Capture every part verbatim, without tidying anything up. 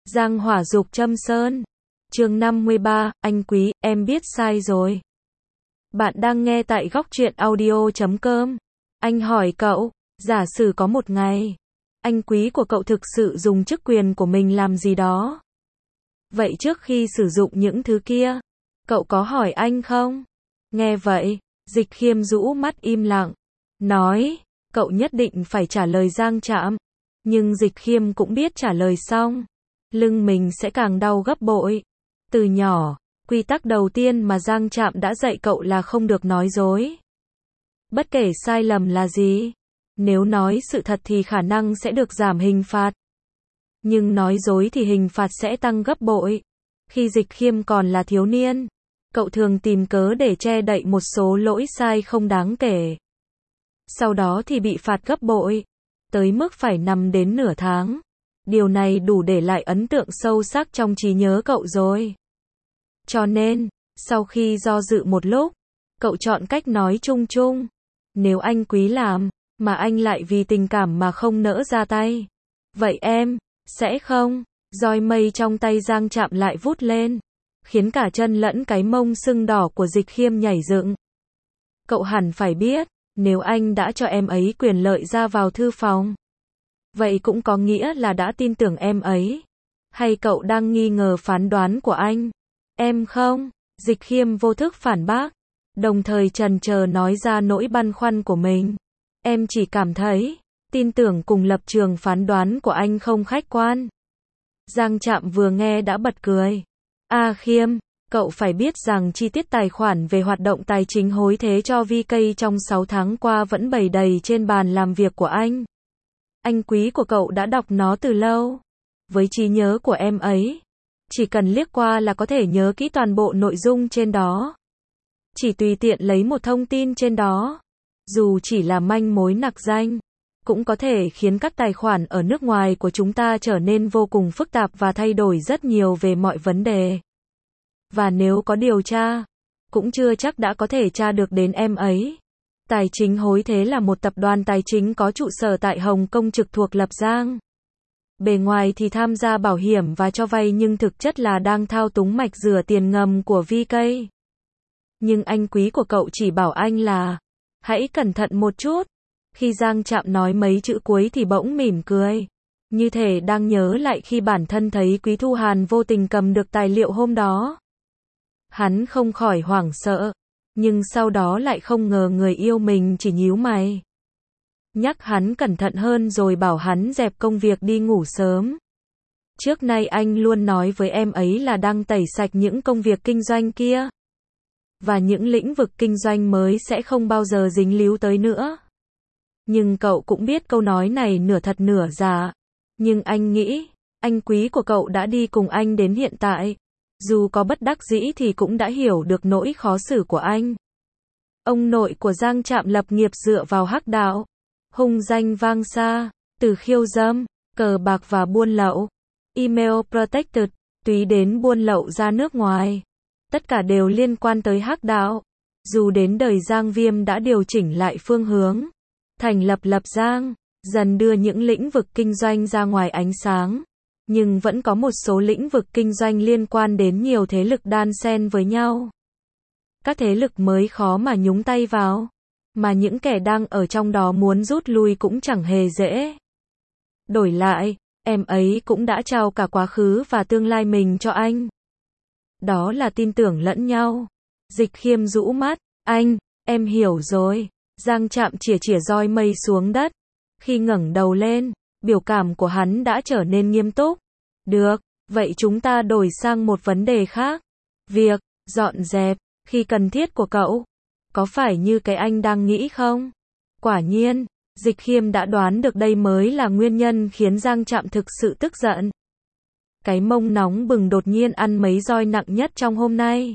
Giang hỏa dục châm sơn. Chương năm mươi ba, anh Quý, em biết sai rồi. Bạn đang nghe tại góc truyện audio chấm com. Anh hỏi cậu, giả sử có một ngày, anh Quý của cậu thực sự dùng chức quyền của mình làm gì đó. Vậy trước khi sử dụng những thứ kia, cậu có hỏi anh không? Nghe vậy, Dịch Khiêm rũ mắt im lặng, nói, cậu nhất định phải trả lời Giang Trạm. Nhưng Dịch Khiêm cũng biết trả lời xong, lưng mình sẽ càng đau gấp bội. Từ nhỏ, quy tắc đầu tiên mà Giang Trạm đã dạy cậu là không được nói dối. Bất kể sai lầm là gì, nếu nói sự thật thì khả năng sẽ được giảm hình phạt. Nhưng nói dối thì hình phạt sẽ tăng gấp bội. Khi Dịch Khiêm còn là thiếu niên, cậu thường tìm cớ để che đậy một số lỗi sai không đáng kể. Sau đó thì bị phạt gấp bội, tới mức phải nằm đến nửa tháng. Điều này đủ để lại ấn tượng sâu sắc trong trí nhớ cậu rồi. Cho nên, sau khi do dự một lúc, cậu chọn cách nói chung chung. Nếu anh Quý làm, mà anh lại vì tình cảm mà không nỡ ra tay, vậy em, sẽ không? Roi mây trong tay Giang Trạm lại vút lên, khiến cả chân lẫn cái mông sưng đỏ của Dịch Khiêm nhảy dựng. Cậu hẳn phải biết, nếu anh đã cho em ấy quyền lợi ra vào thư phòng, vậy cũng có nghĩa là đã tin tưởng em ấy. Hay cậu đang nghi ngờ phán đoán của anh? Em không. Dịch Khiêm vô thức phản bác, đồng thời chần chờ nói ra nỗi băn khoăn của mình. Em chỉ cảm thấy, tin tưởng cùng lập trường phán đoán của anh không khách quan. Giang Trạm vừa nghe đã bật cười. A Khiêm, cậu phải biết rằng chi tiết tài khoản về hoạt động tài chính hối thế cho vê ca trong sáu tháng qua vẫn bày đầy trên bàn làm việc của anh. Anh Quý của cậu đã đọc nó từ lâu. Với trí nhớ của em ấy, chỉ cần liếc qua là có thể nhớ kỹ toàn bộ nội dung trên đó. Chỉ tùy tiện lấy một thông tin trên đó, dù chỉ là manh mối nặc danh, cũng có thể khiến các tài khoản ở nước ngoài của chúng ta trở nên vô cùng phức tạp và thay đổi rất nhiều về mọi vấn đề. Và nếu có điều tra, cũng chưa chắc đã có thể tra được đến em ấy. Tài chính hối thế là một tập đoàn tài chính có trụ sở tại Hồng Kông trực thuộc Lập Giang. Bề ngoài thì tham gia bảo hiểm và cho vay nhưng thực chất là đang thao túng mạch rửa tiền ngầm của vê ca. Nhưng anh Quý của cậu chỉ bảo anh là, hãy cẩn thận một chút. Khi Giang Trạm nói mấy chữ cuối thì bỗng mỉm cười, như thể đang nhớ lại khi bản thân thấy Quý Thu Hàn vô tình cầm được tài liệu hôm đó. Hắn không khỏi hoảng sợ, nhưng sau đó lại không ngờ người yêu mình chỉ nhíu mày. Nhắc hắn cẩn thận hơn rồi bảo hắn dẹp công việc đi ngủ sớm. Trước nay anh luôn nói với em ấy là đang tẩy sạch những công việc kinh doanh kia. Và những lĩnh vực kinh doanh mới sẽ không bao giờ dính líu tới nữa. Nhưng cậu cũng biết câu nói này nửa thật nửa giả. Nhưng anh nghĩ, anh Quý của cậu đã đi cùng anh đến hiện tại. Dù có bất đắc dĩ thì cũng đã hiểu được nỗi khó xử của anh. Ông nội của Giang Trạm lập nghiệp dựa vào hắc đạo, hung danh vang xa, từ khiêu dâm, cờ bạc và buôn lậu, email protected, tùy đến buôn lậu ra nước ngoài. Tất cả đều liên quan tới hắc đạo. Dù đến đời Giang Viêm đã điều chỉnh lại phương hướng, thành lập Lập Giang, dần đưa những lĩnh vực kinh doanh ra ngoài ánh sáng. Nhưng vẫn có một số lĩnh vực kinh doanh liên quan đến nhiều thế lực đan xen với nhau. Các thế lực mới khó mà nhúng tay vào, mà những kẻ đang ở trong đó muốn rút lui cũng chẳng hề dễ. Đổi lại, em ấy cũng đã trao cả quá khứ và tương lai mình cho anh. Đó là tin tưởng lẫn nhau. Dịch Khiêm rũ mắt, anh, em hiểu rồi. Giang Trạm chỉa chỉa roi mây xuống đất. Khi ngẩng đầu lên, biểu cảm của hắn đã trở nên nghiêm túc. Được, vậy chúng ta đổi sang một vấn đề khác. Việc dọn dẹp, khi cần thiết của cậu, có phải như cái anh đang nghĩ không? Quả nhiên, Dịch Khiêm đã đoán được đây mới là nguyên nhân khiến Giang Trạm thực sự tức giận. Cái mông nóng bừng đột nhiên ăn mấy roi nặng nhất trong hôm nay.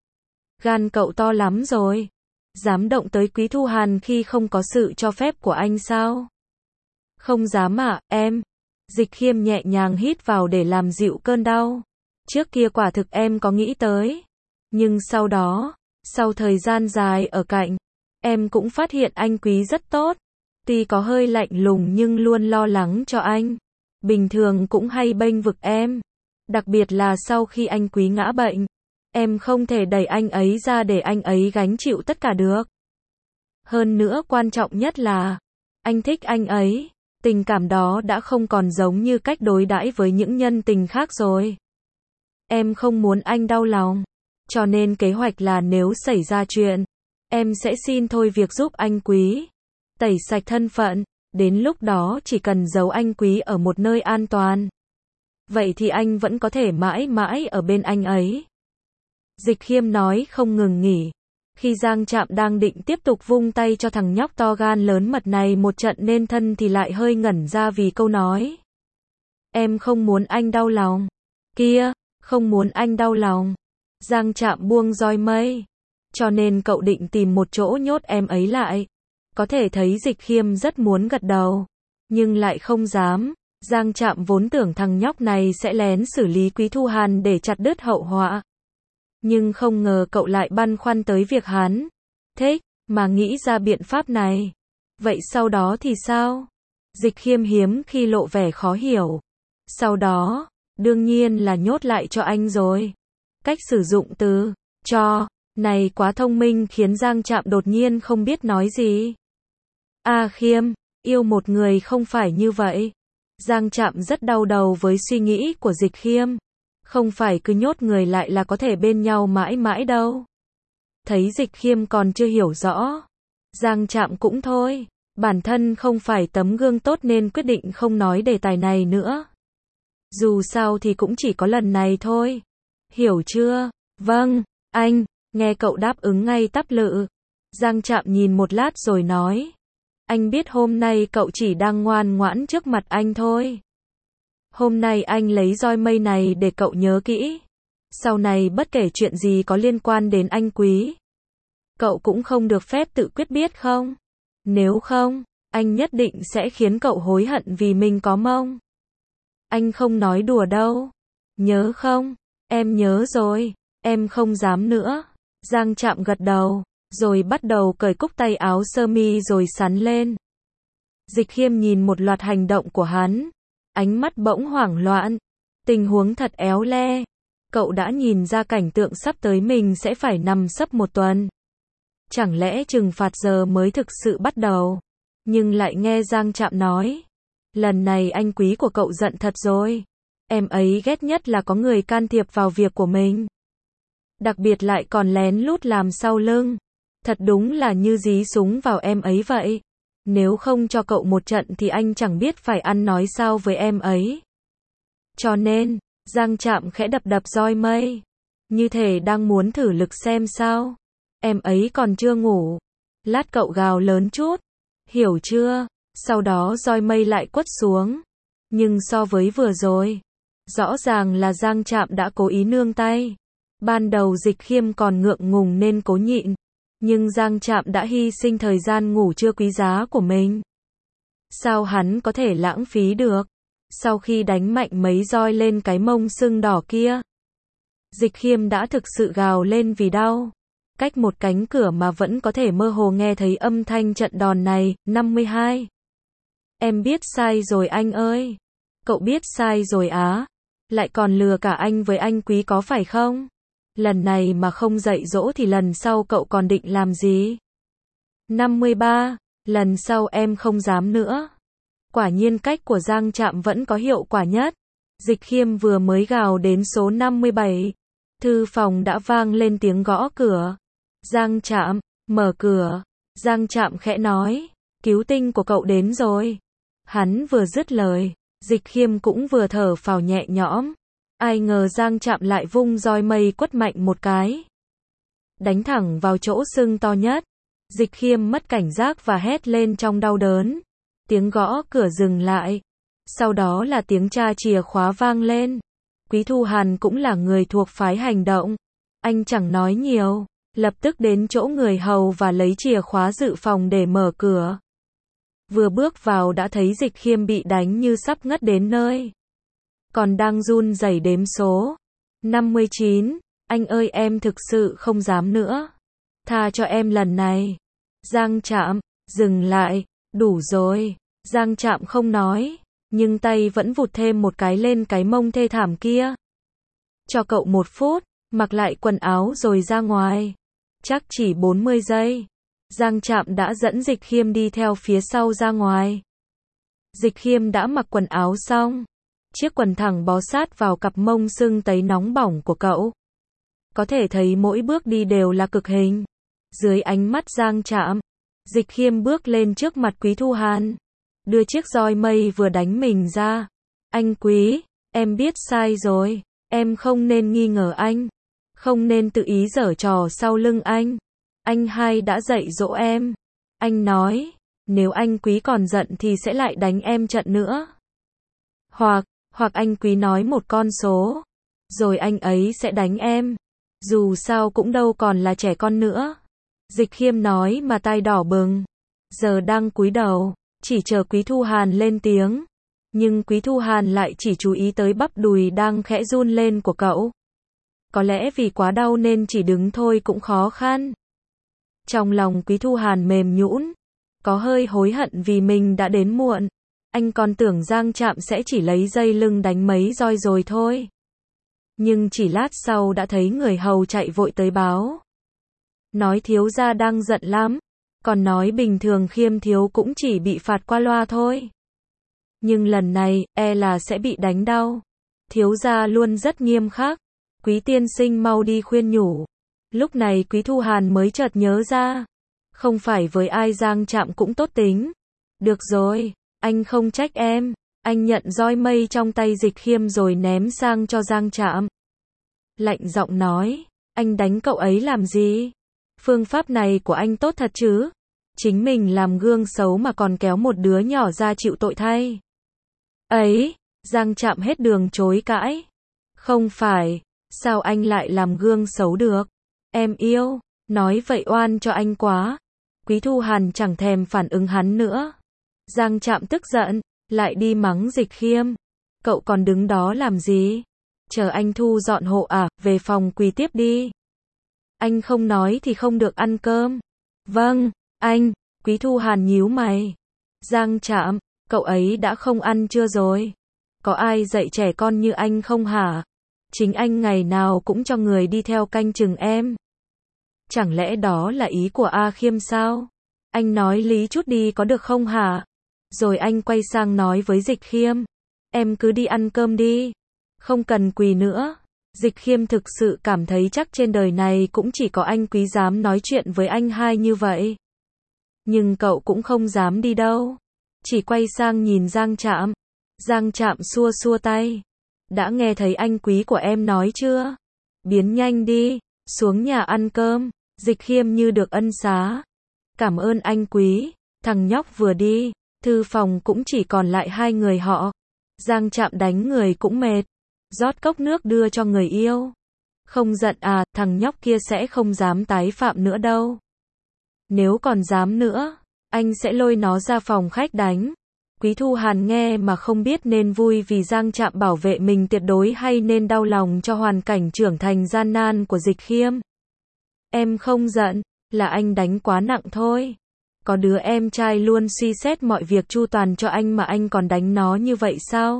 Gan cậu to lắm rồi. Dám động tới Quý Thu Hàn khi không có sự cho phép của anh sao? Không dám ạ, em. Dịch Khiêm nhẹ nhàng hít vào để làm dịu cơn đau. Trước kia quả thực em có nghĩ tới. Nhưng sau đó, sau thời gian dài ở cạnh, em cũng phát hiện anh Quý rất tốt. Tuy có hơi lạnh lùng nhưng luôn lo lắng cho anh. Bình thường cũng hay bênh vực em. Đặc biệt là sau khi anh Quý ngã bệnh. Em không thể đẩy anh ấy ra để anh ấy gánh chịu tất cả được. Hơn nữa quan trọng nhất là, anh thích anh ấy. Tình cảm đó đã không còn giống như cách đối đãi với những nhân tình khác rồi. Em không muốn anh đau lòng. Cho nên kế hoạch là nếu xảy ra chuyện, em sẽ xin thôi việc giúp anh Quý. Tẩy sạch thân phận. Đến lúc đó chỉ cần giấu anh Quý ở một nơi an toàn. Vậy thì anh vẫn có thể mãi mãi ở bên anh ấy. Dịch Khiêm nói không ngừng nghỉ. Khi Giang Trạm đang định tiếp tục vung tay cho thằng nhóc to gan lớn mật này một trận nên thân thì lại hơi ngẩn ra vì câu nói. Em không muốn anh đau lòng. Kia, không muốn anh đau lòng. Giang Trạm buông roi mây. Cho nên cậu định tìm một chỗ nhốt em ấy lại. Có thể thấy Dịch Khiêm rất muốn gật đầu. Nhưng lại không dám. Giang Trạm vốn tưởng thằng nhóc này sẽ lén xử lý Quý Thu Hàn để chặt đứt hậu họa. Nhưng không ngờ cậu lại băn khoăn tới việc hắn thích, mà nghĩ ra biện pháp này. Vậy sau đó thì sao? Dịch Khiêm hiếm khi lộ vẻ khó hiểu. Sau đó, đương nhiên là nhốt lại cho anh rồi. Cách sử dụng từ cho này quá thông minh khiến Giang Trạm đột nhiên không biết nói gì. A Khiêm, yêu một người không phải như vậy. Giang Trạm rất đau đầu với suy nghĩ của Dịch Khiêm. Không phải cứ nhốt người lại là có thể bên nhau mãi mãi đâu. Thấy Dịch Khiêm còn chưa hiểu rõ. Giang Trạm cũng thôi. Bản thân không phải tấm gương tốt nên quyết định không nói đề tài này nữa. Dù sao thì cũng chỉ có lần này thôi. Hiểu chưa? Vâng, anh. Nghe cậu đáp ứng ngay tắp lự. Giang Trạm nhìn một lát rồi nói. Anh biết hôm nay cậu chỉ đang ngoan ngoãn trước mặt anh thôi. Hôm nay anh lấy roi mây này để cậu nhớ kỹ. Sau này bất kể chuyện gì có liên quan đến anh Quý, cậu cũng không được phép tự quyết biết không? Nếu không, anh nhất định sẽ khiến cậu hối hận vì mình có mông. Anh không nói đùa đâu. Nhớ không? Em nhớ rồi. Em không dám nữa. Giang Trạm gật đầu, rồi bắt đầu cởi cúc tay áo sơ mi rồi sắn lên. Dịch Khiêm nhìn một loạt hành động của hắn. Ánh mắt bỗng hoảng loạn. Tình huống thật éo le. Cậu đã nhìn ra cảnh tượng sắp tới mình sẽ phải nằm sấp một tuần. Chẳng lẽ trừng phạt giờ mới thực sự bắt đầu. Nhưng lại nghe Giang Trạm nói. Lần này anh Quý của cậu giận thật rồi. Em ấy ghét nhất là có người can thiệp vào việc của mình. Đặc biệt lại còn lén lút làm sau lưng. Thật đúng là như dí súng vào em ấy vậy. Nếu không cho cậu một trận thì anh chẳng biết phải ăn nói sao với em ấy. Cho nên, Giang Trạm khẽ đập đập roi mây. Như thể đang muốn thử lực xem sao. Em ấy còn chưa ngủ. Lát cậu gào lớn chút. Hiểu chưa? Sau đó roi mây lại quất xuống. Nhưng so với vừa rồi, rõ ràng là Giang Trạm đã cố ý nương tay. Ban đầu Dịch Khiêm còn ngượng ngùng nên cố nhịn. Nhưng Giang Trạm đã hy sinh thời gian ngủ trưa quý giá của mình. Sao hắn có thể lãng phí được? Sau khi đánh mạnh mấy roi lên cái mông sưng đỏ kia, Dịch Khiêm đã thực sự gào lên vì đau. Cách một cánh cửa mà vẫn có thể mơ hồ nghe thấy âm thanh trận đòn này. năm mươi hai. Em biết sai rồi anh ơi. Cậu biết sai rồi á. Lại còn lừa cả anh với anh Quý có phải không? Lần này mà không dạy dỗ thì lần sau cậu còn định làm gì? năm mươi ba. Lần sau em không dám nữa. Quả nhiên cách của Giang Trạm vẫn có hiệu quả nhất. Dịch Khiêm vừa mới gào đến số năm mươi bảy. Thư phòng đã vang lên tiếng gõ cửa. Giang Trạm, mở cửa. Giang Trạm khẽ nói. Cứu tinh của cậu đến rồi. Hắn vừa dứt lời. Dịch Khiêm cũng vừa thở phào nhẹ nhõm. Ai ngờ Giang Trạm lại vung roi mây quất mạnh một cái. Đánh thẳng vào chỗ sưng to nhất. Dịch Khiêm mất cảnh giác và hét lên trong đau đớn. Tiếng gõ cửa dừng lại. Sau đó là tiếng tra chìa khóa vang lên. Quý Thu Hàn cũng là người thuộc phái hành động. Anh chẳng nói nhiều. Lập tức đến chỗ người hầu và lấy chìa khóa dự phòng để mở cửa. Vừa bước vào đã thấy Dịch Khiêm bị đánh như sắp ngất đến nơi. Còn đang run rẩy đếm số. năm mươi chín. Anh ơi em thực sự không dám nữa. Tha cho em lần này. Giang Trạm, dừng lại. Đủ rồi. Giang Trạm không nói. Nhưng tay vẫn vụt thêm một cái lên cái mông thê thảm kia. cho cậu một phút, mặc lại quần áo rồi ra ngoài. Chắc chỉ bốn mươi giây. Giang Trạm đã dẫn Dịch Khiêm đi theo phía sau ra ngoài. Dịch Khiêm đã mặc quần áo xong. Chiếc quần thẳng bó sát vào cặp mông sưng tấy nóng bỏng của cậu. Có thể thấy mỗi bước đi đều là cực hình. Dưới ánh mắt Giang Trạm, Dịch Khiêm bước lên trước mặt Quý Thu Hàn, đưa chiếc roi mây vừa đánh mình ra. Anh Quý, em biết sai rồi. Em không nên nghi ngờ anh. Không nên tự ý giở trò sau lưng anh. Anh hai đã dạy dỗ em. Anh nói, nếu anh Quý còn giận thì sẽ lại đánh em trận nữa. Hoặc, hoặc anh Quý nói một con số, rồi anh ấy sẽ đánh em. Dù sao cũng đâu còn là trẻ con nữa. Dịch Khiêm nói mà tai đỏ bừng. Giờ đang cúi đầu, chỉ chờ Quý Thu Hàn lên tiếng. Nhưng Quý Thu Hàn lại chỉ chú ý tới bắp đùi đang khẽ run lên của cậu. Có lẽ vì quá đau nên chỉ đứng thôi cũng khó khăn. Trong lòng Quý Thu Hàn mềm nhũn, có hơi hối hận vì mình đã đến muộn. Anh còn tưởng Giang Trạm sẽ chỉ lấy dây lưng đánh mấy roi rồi thôi. Nhưng chỉ lát sau đã thấy người hầu chạy vội tới báo. Nói thiếu gia đang giận lắm, còn nói bình thường Khiêm thiếu cũng chỉ bị phạt qua loa thôi. Nhưng lần này, e là sẽ bị đánh đau. Thiếu gia luôn rất nghiêm khắc. Quý tiên sinh mau đi khuyên nhủ. Lúc này Quý Thu Hàn mới chợt nhớ ra. Không phải với ai Giang Trạm cũng tốt tính. Được rồi, anh không trách em. Anh nhận roi mây trong tay Dịch Khiêm rồi ném sang cho Giang Trạm. Lạnh giọng nói, anh đánh cậu ấy làm gì? Phương pháp này của anh tốt thật chứ? Chính mình làm gương xấu mà còn kéo một đứa nhỏ ra chịu tội thay. Ấy, Giang Trạm hết đường chối cãi. Không phải, sao anh lại làm gương xấu được? Em yêu, nói vậy oan cho anh quá. Quý Thu Hàn chẳng thèm phản ứng hắn nữa. Giang Trạm tức giận, lại đi mắng Dịch Khiêm. Cậu còn đứng đó làm gì? Chờ anh thu dọn hộ à, về phòng quỳ tiếp đi. Anh không nói thì không được ăn cơm. Vâng, anh. Quý Thu Hàn nhíu mày. Giang Trạm, cậu ấy đã không ăn chưa rồi? Có ai dạy trẻ con như anh không hả? Chính anh ngày nào cũng cho người đi theo canh chừng em. Chẳng lẽ đó là ý của A Khiêm sao? Anh nói lý chút đi có được không hả? Rồi anh quay sang nói với Dịch Khiêm. Em cứ đi ăn cơm đi. Không cần quỳ nữa. Dịch Khiêm thực sự cảm thấy chắc trên đời này cũng chỉ có anh Quý dám nói chuyện với anh hai như vậy. Nhưng cậu cũng không dám đi đâu. Chỉ quay sang nhìn Giang Trạm. Giang Trạm xua xua tay. Đã nghe thấy anh Quý của em nói chưa? Biến nhanh đi, xuống nhà ăn cơm. Dịch Khiêm như được ân xá. Cảm ơn anh Quý. Thằng nhóc vừa đi, thư phòng cũng chỉ còn lại hai người họ. Giang Trạm đánh người cũng mệt. Rót cốc nước đưa cho người yêu. Không giận à, thằng nhóc kia sẽ không dám tái phạm nữa đâu. Nếu còn dám nữa, anh sẽ lôi nó ra phòng khách đánh. Quý Thu Hàn nghe mà không biết nên vui vì Giang Trạm bảo vệ mình tuyệt đối hay nên đau lòng cho hoàn cảnh trưởng thành gian nan của Dịch Khiêm. Em không giận, là anh đánh quá nặng thôi. Có đứa em trai luôn suy xét mọi việc chu toàn cho anh mà anh còn đánh nó như vậy sao?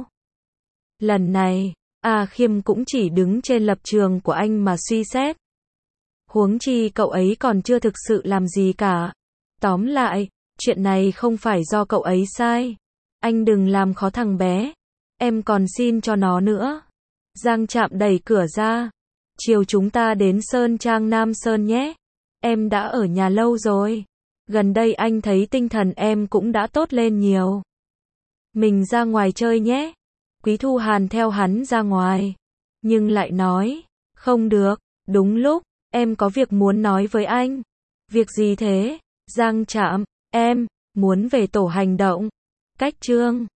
Lần này, A Khiêm cũng chỉ đứng trên lập trường của anh mà suy xét. Huống chi cậu ấy còn chưa thực sự làm gì cả. Tóm lại, chuyện này không phải do cậu ấy sai. Anh đừng làm khó thằng bé. Em còn xin cho nó nữa. Giang Trạm đẩy cửa ra. Chiều chúng ta đến Sơn Trang Nam Sơn nhé. Em đã ở nhà lâu rồi. Gần đây anh thấy tinh thần em cũng đã tốt lên nhiều. Mình ra ngoài chơi nhé. Quý Thu Hàn theo hắn ra ngoài. Nhưng lại nói, không được, đúng lúc, em có việc muốn nói với anh. Việc gì thế? Giang Trạm, em, muốn về tổ hành động. Cách chương